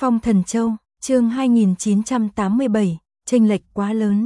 Phong Thần Châu, chương 2987, chênh lệch quá lớn.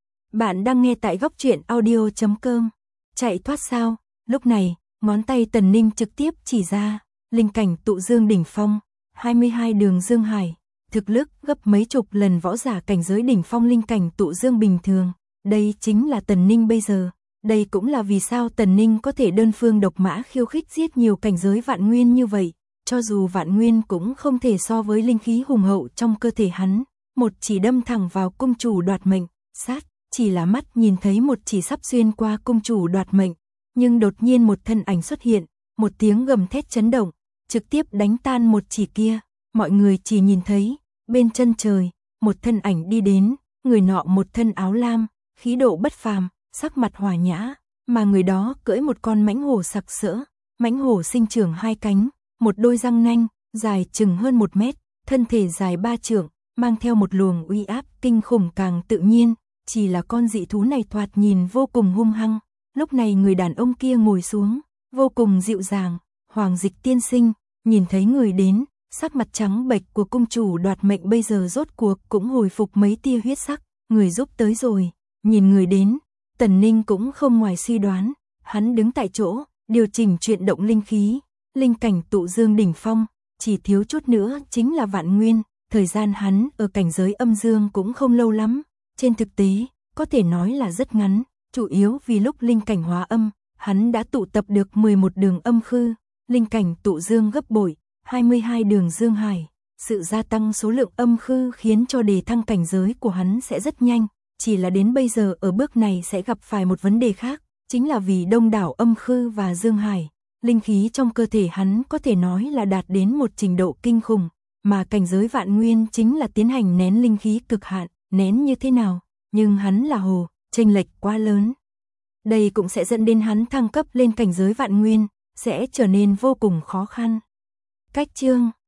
Bạn đang nghe tại goctruyện.audio.com. Chạy thoát sao? Lúc này, ngón tay Tần Ninh trực tiếp chỉ ra, linh cảnh tụ dương đỉnh phong, 22 đường dương hải, thực lực gấp mấy chục lần võ giả cảnh giới đỉnh phong linh cảnh tụ dương bình thường. Đây chính là Tần Ninh bây giờ. Đây cũng là vì sao Tần Ninh có thể đơn phương độc mã khiêu khích giết nhiều cảnh giới vạn nguyên như vậy. Cho dù vạn nguyên cũng không thể so với linh khí hùng hậu trong cơ thể hắn, một chỉ đâm thẳng vào cung chủ đoạt mệnh, sát, chỉ là mắt nhìn thấy một chỉ sắp xuyên qua cung chủ đoạt mệnh, nhưng đột nhiên một thân ảnh xuất hiện, một tiếng gầm thét chấn động, trực tiếp đánh tan một chỉ kia, mọi người chỉ nhìn thấy, bên chân trời, một thân ảnh đi đến, người nọ một thân áo lam, khí độ bất phàm, sắc mặt hòa nhã, mà người đó cưỡi một con mãnh hổ sặc sỡ, mãnh hổ sinh trưởng hai cánh, một đôi răng nanh, dài chừng hơn 1 mét, thân thể dài 3 trượng, mang theo một luồng uy áp kinh khủng càng tự nhiên, chỉ là con dị thú này thoạt nhìn vô cùng hung hăng. Lúc này người đàn ông kia ngồi xuống, vô cùng dịu dàng, Hoàng Dịch tiên sinh, nhìn thấy người đến, sắc mặt trắng bệch của cung chủ đoạt mệnh bây giờ rốt cuộc cũng hồi phục mấy tia huyết sắc, người giúp tới rồi, nhìn người đến, Tần Ninh cũng không ngoài suy đoán, hắn đứng tại chỗ, điều chỉnh chuyển động linh khí. Linh cảnh tụ dương đỉnh phong, chỉ thiếu chút nữa chính là vạn nguyên, thời gian hắn ở cảnh giới âm dương cũng không lâu lắm, trên thực tế, có thể nói là rất ngắn, chủ yếu vì lúc linh cảnh hóa âm, hắn đã tụ tập được 11 đường âm khư, linh cảnh tụ dương gấp bội, 22 đường dương hải, sự gia tăng số lượng âm khư khiến cho đề thăng cảnh giới của hắn sẽ rất nhanh, chỉ là đến bây giờ ở bước này sẽ gặp phải một vấn đề khác, chính là vì đông đảo âm khư và dương hải. Linh khí trong cơ thể hắn có thể nói là đạt đến một trình độ kinh khủng, mà cảnh giới vạn nguyên chính là tiến hành nén linh khí cực hạn, nén như thế nào, nhưng hắn là hồ, chênh lệch quá lớn. Đây cũng sẽ dẫn đến hắn thăng cấp lên cảnh giới vạn nguyên, sẽ trở nên vô cùng khó khăn. Cách chương